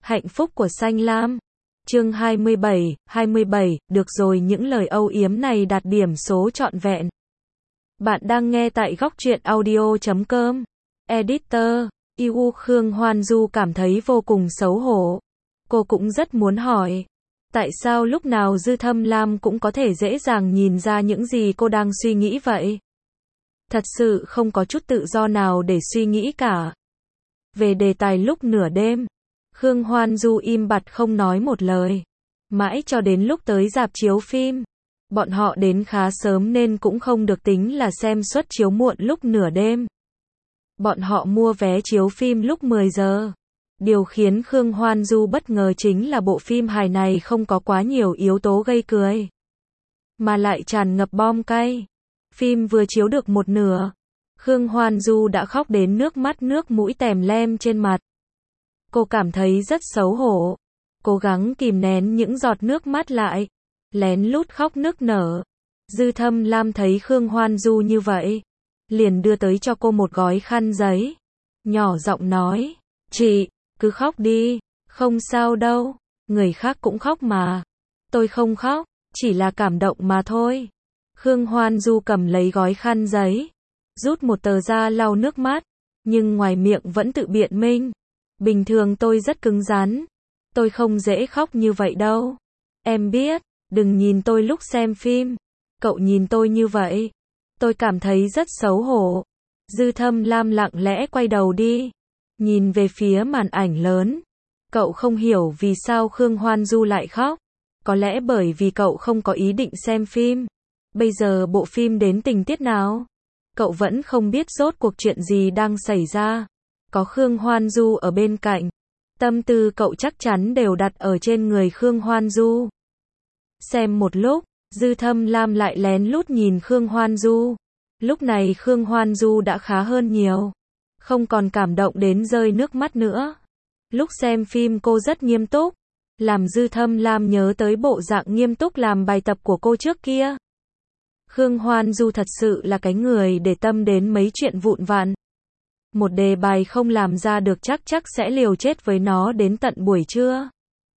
Hạnh phúc của Xanh Lam. Chương 27, được rồi, những lời âu yếm này đạt điểm số trọn vẹn. Bạn đang nghe tại góc truyện audio.com. Editor, Yu Khương Hoan Du cảm thấy vô cùng xấu hổ. Cô cũng rất muốn hỏi, tại sao lúc nào Dư Thâm Lam cũng có thể dễ dàng nhìn ra những gì cô đang suy nghĩ vậy? Thật sự không có chút tự do nào để suy nghĩ cả. Về đề tài lúc nửa đêm, Khương Hoan Du im bặt không nói một lời. Mãi cho đến lúc tới rạp chiếu phim. Bọn họ đến khá sớm nên cũng không được tính là xem suất chiếu muộn lúc nửa đêm. Bọn họ mua vé chiếu phim lúc 10 giờ. Điều khiến Khương Hoan Du bất ngờ chính là bộ phim hài này không có quá nhiều yếu tố gây cười, mà lại tràn ngập bom cay. Phim vừa chiếu được một nửa, Khương Hoan Du đã khóc đến nước mắt nước mũi tèm lem trên mặt. Cô cảm thấy rất xấu hổ, cố gắng kìm nén những giọt nước mắt lại, lén lút khóc nức nở. Dư Thâm Lam thấy Khương Hoan Du như vậy, liền đưa tới cho cô một gói khăn giấy, nhỏ giọng nói, chị, cứ khóc đi, không sao đâu, người khác cũng khóc mà. Tôi không khóc, chỉ là cảm động mà thôi. Khương Hoan Du cầm lấy gói khăn giấy, rút một tờ ra lau nước mắt, nhưng ngoài miệng vẫn tự biện minh. Bình thường tôi rất cứng rắn, tôi không dễ khóc như vậy đâu. Em biết, đừng nhìn tôi lúc xem phim, cậu nhìn tôi như vậy, tôi cảm thấy rất xấu hổ. Dư Thâm Lam lặng lẽ quay đầu đi, nhìn về phía màn ảnh lớn. Cậu không hiểu vì sao Khương Hoan Du lại khóc, có lẽ bởi vì cậu không có ý định xem phim. Bây giờ bộ phim đến tình tiết nào, cậu vẫn không biết rốt cuộc chuyện gì đang xảy ra. Có Khương Hoan Du ở bên cạnh, tâm tư cậu chắc chắn đều đặt ở trên người Khương Hoan Du. Xem một lúc, Dư Thâm Lam lại lén lút nhìn Khương Hoan Du. Lúc này Khương Hoan Du đã khá hơn nhiều, không còn cảm động đến rơi nước mắt nữa. Lúc xem phim cô rất nghiêm túc, làm Dư Thâm Lam nhớ tới bộ dạng nghiêm túc làm bài tập của cô trước kia. Khương Hoan Du thật sự là cái người để tâm đến mấy chuyện vụn vặt. Một đề bài không làm ra được chắc sẽ liều chết với nó đến tận buổi trưa.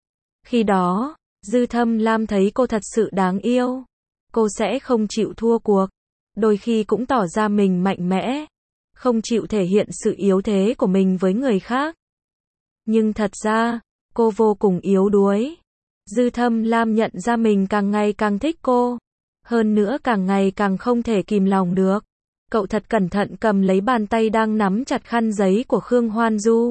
Khi đó, Dư Thâm Lam thấy cô thật sự đáng yêu. Cô sẽ không chịu thua cuộc, đôi khi cũng tỏ ra mình mạnh mẽ, không chịu thể hiện sự yếu thế của mình với người khác. Nhưng thật ra, cô vô cùng yếu đuối. Dư Thâm Lam nhận ra mình càng ngày càng thích cô, hơn nữa càng ngày càng không thể kìm lòng được. Cậu thật cẩn thận cầm lấy bàn tay đang nắm chặt khăn giấy của Khương Hoan Du,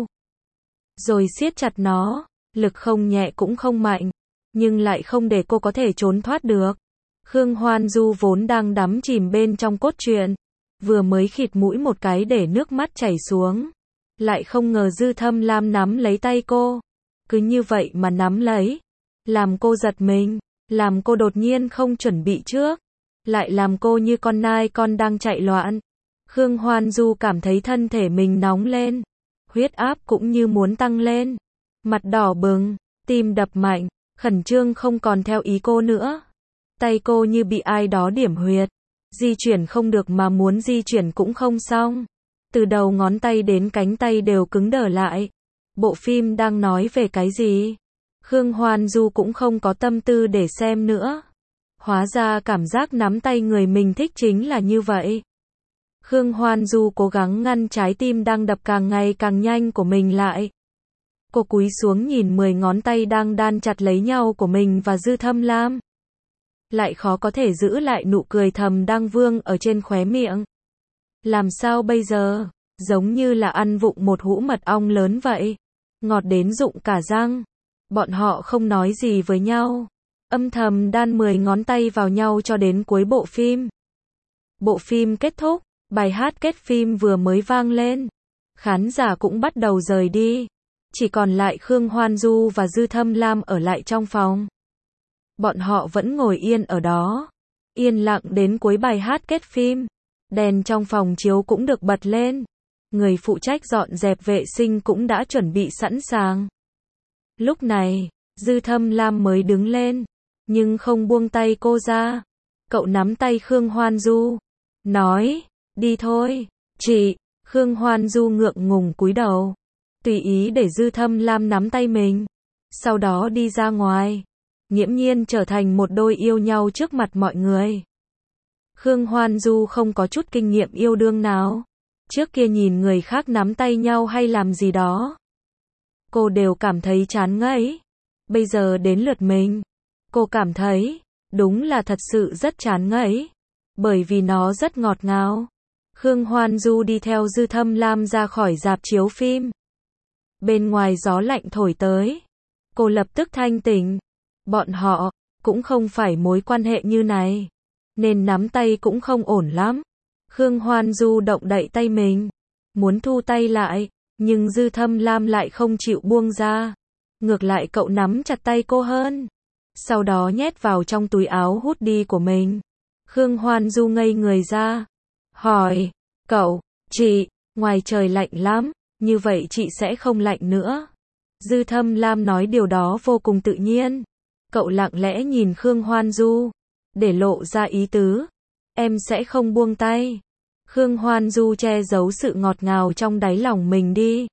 rồi siết chặt nó, lực không nhẹ cũng không mạnh, nhưng lại không để cô có thể trốn thoát được. Khương Hoan Du vốn đang đắm chìm bên trong cốt truyện, vừa mới khịt mũi một cái để nước mắt chảy xuống, lại không ngờ Dư Thâm Lam nắm lấy tay cô, cứ như vậy mà nắm lấy, làm cô giật mình, làm cô đột nhiên không chuẩn bị trước, lại làm cô như con nai con đang chạy loạn. Khương Hoan Du cảm thấy thân thể mình nóng lên, huyết áp cũng như muốn tăng lên, mặt đỏ bừng, tim đập mạnh, khẩn trương không còn theo ý cô nữa. Tay cô như bị ai đó điểm huyệt, di chuyển không được mà muốn di chuyển cũng không xong. Từ đầu ngón tay đến cánh tay đều cứng đờ lại. Bộ phim đang nói về cái gì? Khương Hoan Du cũng không có tâm tư để xem nữa. Hóa ra cảm giác nắm tay người mình thích chính là như vậy. Khương Hoan Du cố gắng ngăn trái tim đang đập càng ngày càng nhanh của mình lại. Cô cúi xuống nhìn 10 ngón tay đang đan chặt lấy nhau của mình và Dư Thâm Lam. Lại khó có thể giữ lại nụ cười thầm đang vương ở trên khóe miệng. Làm sao bây giờ? Giống như là ăn vụng một hũ mật ong lớn vậy. Ngọt đến rụng cả răng. Bọn họ không nói gì với nhau, âm thầm đan 10 ngón tay vào nhau cho đến cuối bộ phim. Bộ phim kết thúc, bài hát kết phim vừa mới vang lên. Khán giả cũng bắt đầu rời đi. Chỉ còn lại Khương Hoan Du và Dư Thâm Lam ở lại trong phòng. Bọn họ vẫn ngồi yên ở đó, yên lặng đến cuối bài hát kết phim. Đèn trong phòng chiếu cũng được bật lên. Người phụ trách dọn dẹp vệ sinh cũng đã chuẩn bị sẵn sàng. Lúc này, Dư Thâm Lam mới đứng lên, nhưng không buông tay cô ra. Cậu nắm tay Khương Hoan Du, nói, đi thôi, chị. Khương Hoan Du ngượng ngùng cúi đầu. tùy ý để Dư Thâm Lam nắm tay mình. Sau đó đi ra ngoài. Nghiễm nhiên trở thành một đôi yêu nhau trước mặt mọi người. Khương Hoan Du không có chút kinh nghiệm yêu đương nào. Trước kia nhìn người khác nắm tay nhau hay làm gì đó, cô đều cảm thấy chán ngấy. Bây giờ đến lượt mình, cô cảm thấy, đúng là thật sự rất chán ngấy. Bởi vì nó rất ngọt ngào. Khương Hoan Du đi theo Dư Thâm Lam ra khỏi rạp chiếu phim. Bên ngoài gió lạnh thổi tới. Cô lập tức thanh tỉnh. Bọn họ cũng không phải mối quan hệ như này, nên nắm tay cũng không ổn lắm. Khương Hoan Du động đậy tay mình, muốn thu tay lại, nhưng Dư Thâm Lam lại không chịu buông ra. Ngược lại cậu nắm chặt tay cô hơn. Sau đó nhét vào trong túi áo hoodie của mình. Khương Hoan Du ngây người ra. Hỏi, cậu, chị, ngoài trời lạnh lắm, như vậy chị sẽ không lạnh nữa. Dư Thâm Lam nói điều đó vô cùng tự nhiên. Cậu lặng lẽ nhìn Khương Hoan Du, để lộ ra ý tứ. Em sẽ không buông tay. Khương Hoan Du che giấu sự ngọt ngào trong đáy lòng mình đi.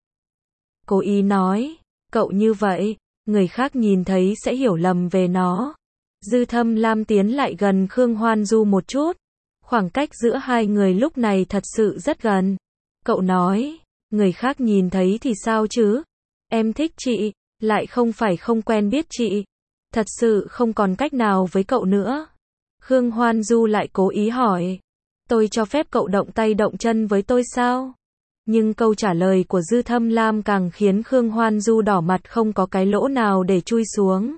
Cố ý nói, cậu như vậy, người khác nhìn thấy sẽ hiểu lầm về nó. Dư Thâm Lam tiến lại gần Khương Hoan Du một chút. Khoảng cách giữa hai người lúc này thật sự rất gần. Cậu nói, người khác nhìn thấy thì sao chứ? Em thích chị, lại không phải không quen biết chị. Thật sự không còn cách nào với cậu nữa. Khương Hoan Du lại cố ý hỏi, tôi cho phép cậu động tay động chân với tôi sao? Nhưng câu trả lời của Dư Thâm Lam càng khiến Khương Hoan Du đỏ mặt không có cái lỗ nào để chui xuống.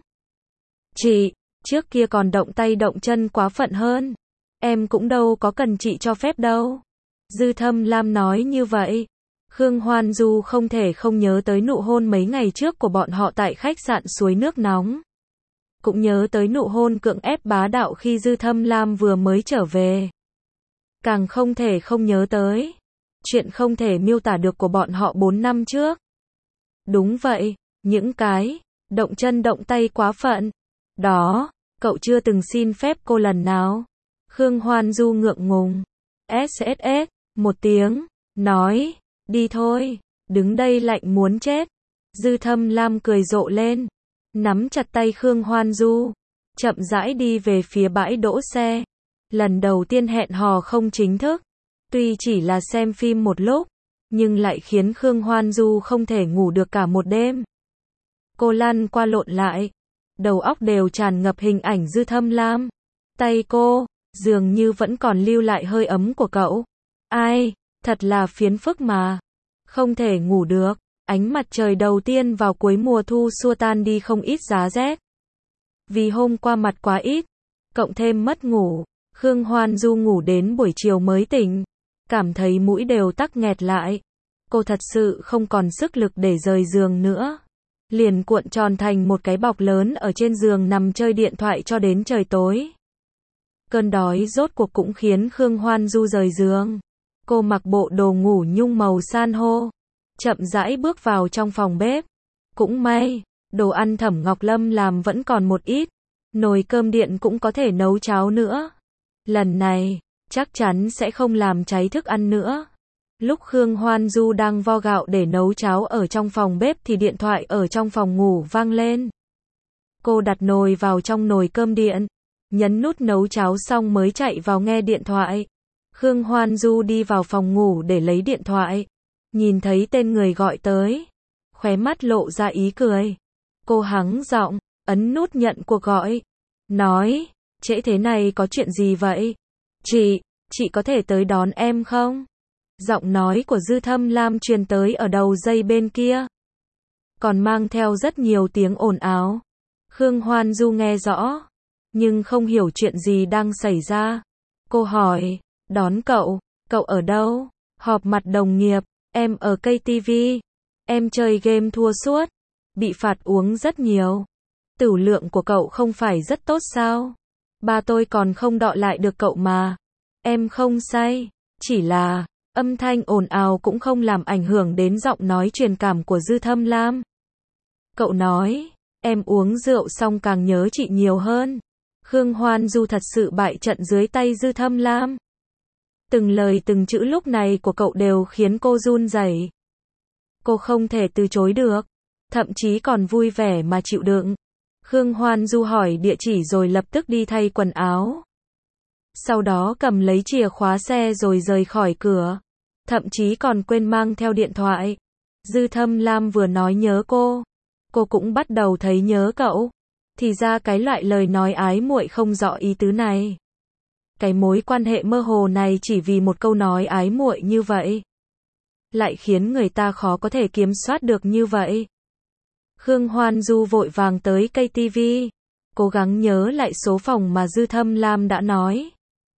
Chị, trước kia còn động tay động chân quá phận hơn. Em cũng đâu có cần chị cho phép đâu. Dư Thâm Lam nói như vậy. Khương Hoan Du không thể không nhớ tới nụ hôn mấy ngày trước của bọn họ tại khách sạn suối nước nóng. Cũng nhớ tới nụ hôn cưỡng ép bá đạo khi Dư Thâm Lam vừa mới trở về. Càng không thể không nhớ tới chuyện không thể miêu tả được của bọn họ 4 năm trước. Đúng vậy, những cái động chân động tay quá phận đó, cậu chưa từng xin phép cô lần nào. Khương Hoan Du ngượng ngùng. SSS, một tiếng, nói, đi thôi, đứng đây lạnh muốn chết. Dư Thâm Lam cười rộ lên, nắm chặt tay Khương Hoan Du, chậm rãi đi về phía bãi đỗ xe. Lần đầu tiên hẹn hò không chính thức, tuy chỉ là xem phim một lúc, nhưng lại khiến Khương Hoan Du không thể ngủ được cả một đêm. Cô lăn qua lộn lại, đầu óc đều tràn ngập hình ảnh Dư Thâm Lam. Tay cô, dường như vẫn còn lưu lại hơi ấm của cậu. Ai, thật là phiền phức mà. Không thể ngủ được, ánh mặt trời đầu tiên vào cuối mùa thu xua tan đi không ít giá rét. Vì hôm qua mặt quá ít, cộng thêm mất ngủ, Khương Hoan Du ngủ đến buổi chiều mới tỉnh, cảm thấy mũi đều tắc nghẹt lại. Cô thật sự không còn sức lực để rời giường nữa. Liền cuộn tròn thành một cái bọc lớn ở trên giường nằm chơi điện thoại cho đến trời tối. Cơn đói rốt cuộc cũng khiến Khương Hoan Du rời giường. Cô mặc bộ đồ ngủ nhung màu san hô, chậm rãi bước vào trong phòng bếp. Cũng may, đồ ăn Thẩm Ngọc Lâm làm vẫn còn một ít, nồi cơm điện cũng có thể nấu cháo nữa. Lần này, chắc chắn sẽ không làm cháy thức ăn nữa. Lúc Khương Hoan Du đang vo gạo để nấu cháo ở trong phòng bếp thì điện thoại ở trong phòng ngủ vang lên. Cô đặt nồi vào trong nồi cơm điện, nhấn nút nấu cháo xong mới chạy vào nghe điện thoại. Khương Hoan Du đi vào phòng ngủ để lấy điện thoại, nhìn thấy tên người gọi tới, khóe mắt lộ ra ý cười. Cô hắng giọng, ấn nút nhận cuộc gọi, nói, trễ thế này có chuyện gì vậy? Chị có thể tới đón em không? Giọng nói của Dư Thâm Lam truyền tới ở đầu dây bên kia, còn mang theo rất nhiều tiếng ồn ào. Khương Hoan Du nghe rõ, nhưng không hiểu chuyện gì đang xảy ra. Cô hỏi, đón cậu ở đâu? Họp mặt đồng nghiệp, em ở KTV. Em chơi game thua suốt, bị phạt uống rất nhiều. Tửu lượng của cậu không phải rất tốt sao? Ba tôi còn không đọ lại được cậu mà. Em không say, chỉ là âm thanh ồn ào cũng không làm ảnh hưởng đến giọng nói truyền cảm của Dư Thâm Lam. Cậu nói, em uống rượu xong càng nhớ chị nhiều hơn. Khương Hoan Du thật sự bại trận dưới tay Dư Thâm Lam. Từng lời từng chữ lúc này của cậu đều khiến cô run rẩy. Cô không thể từ chối được. Thậm chí còn vui vẻ mà chịu đựng. Khương Hoan Du hỏi địa chỉ rồi lập tức đi thay quần áo. Sau đó cầm lấy chìa khóa xe rồi rời khỏi cửa. Thậm chí còn quên mang theo điện thoại. Dư Thâm Lam vừa nói nhớ cô cũng bắt đầu thấy nhớ cậu. Thì ra cái loại lời nói ái muội không rõ ý tứ này. Cái mối quan hệ mơ hồ này chỉ vì một câu nói ái muội như vậy. Lại khiến người ta khó có thể kiểm soát được như vậy. Khương Hoan Du vội vàng tới cây tivi. Cố gắng nhớ lại số phòng mà Dư Thâm Lam đã nói.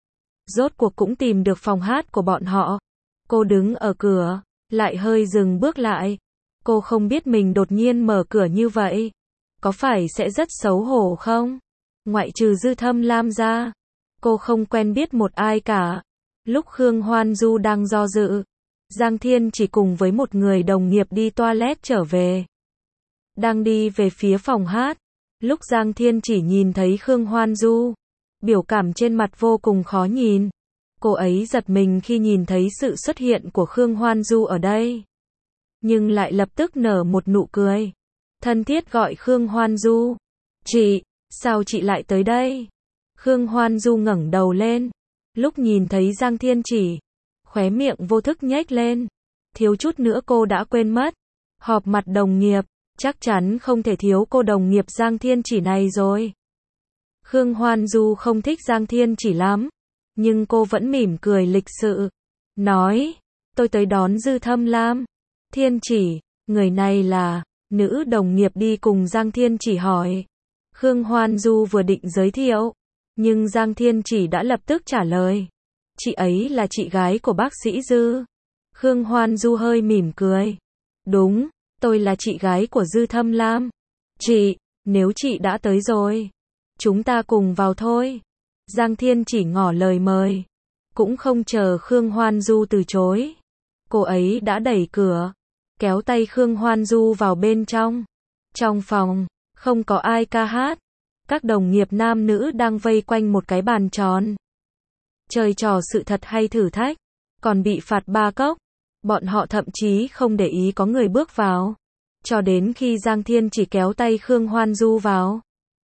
Rốt cuộc cũng tìm được phòng hát của bọn họ. Cô đứng ở cửa, lại hơi dừng bước lại. Cô không biết mình đột nhiên mở cửa như vậy. Có phải sẽ rất xấu hổ không? Ngoại trừ Dư Thâm Lam ra, cô không quen biết một ai cả. Lúc Khương Hoan Du đang do dự, Giang Thiên chỉ cùng với một người đồng nghiệp đi toilet trở về. Đang đi về phía phòng hát. Lúc Giang Thiên chỉ nhìn thấy Khương Hoan Du, biểu cảm trên mặt vô cùng khó nhìn. Cô ấy giật mình khi nhìn thấy sự xuất hiện của Khương Hoan Du ở đây. Nhưng lại lập tức nở một nụ cười. Thân thiết gọi Khương Hoan Du. Chị, sao chị lại tới đây? Khương Hoan Du ngẩng đầu lên. Lúc nhìn thấy Giang Thiên chỉ, khóe miệng vô thức nhếch lên. Thiếu chút nữa cô đã quên mất. Họp mặt đồng nghiệp, chắc chắn không thể thiếu cô đồng nghiệp Giang Thiên chỉ này rồi. Khương Hoan Du không thích Giang Thiên chỉ lắm. Nhưng cô vẫn mỉm cười lịch sự. Nói, tôi tới đón Dư Thâm Lam. Thiên chỉ, người này là... Nữ đồng nghiệp đi cùng Giang Thiên chỉ hỏi. Khương Hoan Du vừa định giới thiệu. Nhưng Giang Thiên chỉ đã lập tức trả lời. Chị ấy là chị gái của bác sĩ Dư. Khương Hoan Du hơi mỉm cười. Đúng, tôi là chị gái của Dư Thâm Lam. Chị, nếu chị đã tới rồi, chúng ta cùng vào thôi. Giang Thiên chỉ ngỏ lời mời. Cũng không chờ Khương Hoan Du từ chối. Cô ấy đã đẩy cửa, kéo tay Khương Hoan Du vào bên trong. Trong phòng, không có ai ca hát. Các đồng nghiệp nam nữ đang vây quanh một cái bàn tròn. Chơi trò sự thật hay thử thách. Còn bị phạt 3 cốc. Bọn họ thậm chí không để ý có người bước vào. Cho đến khi Giang Thiên chỉ kéo tay Khương Hoan Du vào.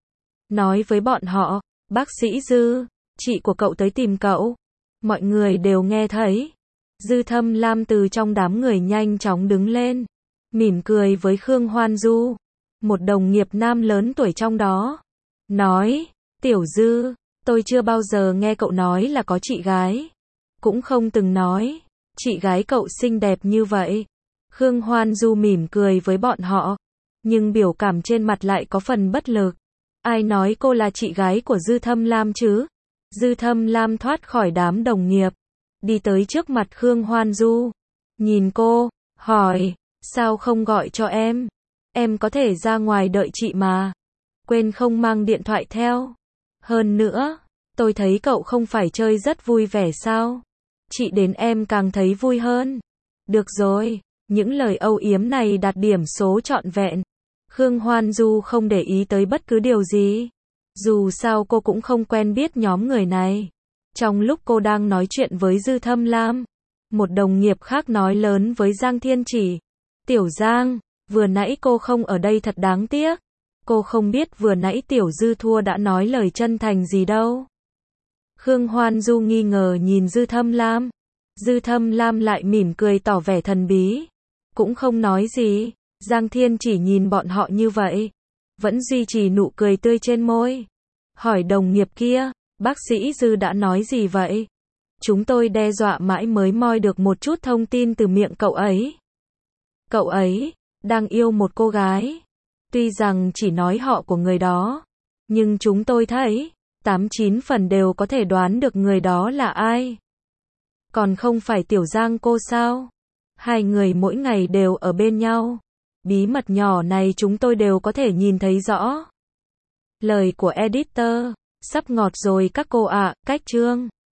Nói với bọn họ, bác sĩ Dư, chị của cậu tới tìm cậu. Mọi người đều nghe thấy. Dư Thâm Lam từ trong đám người nhanh chóng đứng lên. Mỉm cười với Khương Hoan Du. Một đồng nghiệp nam lớn tuổi trong đó. Nói, Tiểu Dư, tôi chưa bao giờ nghe cậu nói là có chị gái. Cũng không từng nói, chị gái cậu xinh đẹp như vậy. Khương Hoan Du mỉm cười với bọn họ. Nhưng biểu cảm trên mặt lại có phần bất lực. Ai nói cô là chị gái của Dư Thâm Lam chứ? Dư Thâm Lam thoát khỏi đám đồng nghiệp. Đi tới trước mặt Khương Hoan Du. Nhìn cô, hỏi, sao không gọi cho em? Em có thể ra ngoài đợi chị mà. Quên không mang điện thoại theo. Hơn nữa, tôi thấy cậu không phải chơi rất vui vẻ sao? Chị đến em càng thấy vui hơn. Được rồi, những lời âu yếm này đạt điểm số trọn vẹn. Khương Hoan Du không để ý tới bất cứ điều gì. Dù sao cô cũng không quen biết nhóm người này. Trong lúc cô đang nói chuyện với Dư Thâm Lam, một đồng nghiệp khác nói lớn với Giang Thiên chỉ. Tiểu Giang, vừa nãy cô không ở đây thật đáng tiếc. Cô không biết vừa nãy Tiểu Dư thua đã nói lời chân thành gì đâu. Khương Hoan Du nghi ngờ nhìn Dư Thâm Lam. Dư Thâm Lam lại mỉm cười tỏ vẻ thần bí. Cũng không nói gì. Giang Thiên chỉ nhìn bọn họ như vậy. Vẫn duy trì nụ cười tươi trên môi. Hỏi đồng nghiệp kia, bác sĩ Dư đã nói gì vậy? Chúng tôi đe dọa mãi mới moi được một chút thông tin từ miệng cậu ấy. Cậu ấy đang yêu một cô gái. Tuy rằng chỉ nói họ của người đó, nhưng chúng tôi thấy 89 phần đều có thể đoán được người đó là ai. Còn không phải Tiểu Giang cô sao? Hai người mỗi ngày đều ở bên nhau. Bí mật nhỏ này chúng tôi đều có thể nhìn thấy rõ. Lời của editor, sắp ngọt rồi các cô ạ, cách chương.